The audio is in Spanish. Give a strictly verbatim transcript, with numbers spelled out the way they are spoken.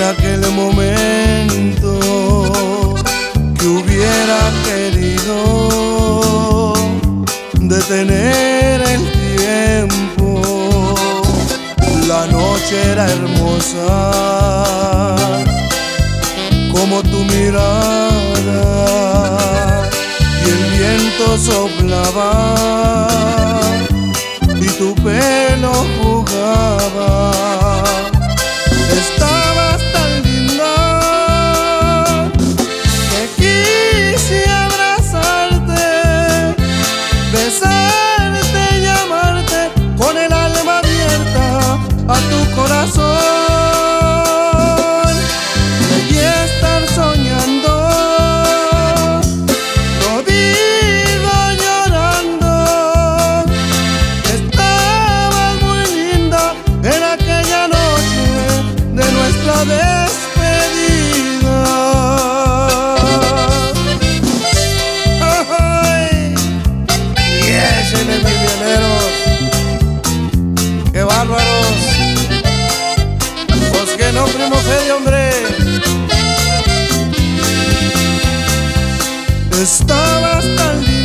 aquel momento que hubiera querido detener el tiempo. La noche era hermosa como tu mirada y el viento soplaba y tu pelo jugaba. Estabas tan linda que quise abrazarte, besarte y amarte con el alma abierta a tu corazón. Debí estar soñando, lo digo llorando. Estabas muy linda en aquella noche de nuestra despedida. ¡Ay! Y échenle, mis vianeros, ¡qué bárbaros! Pues que no, Primoferia, hombre. Estabas tan linda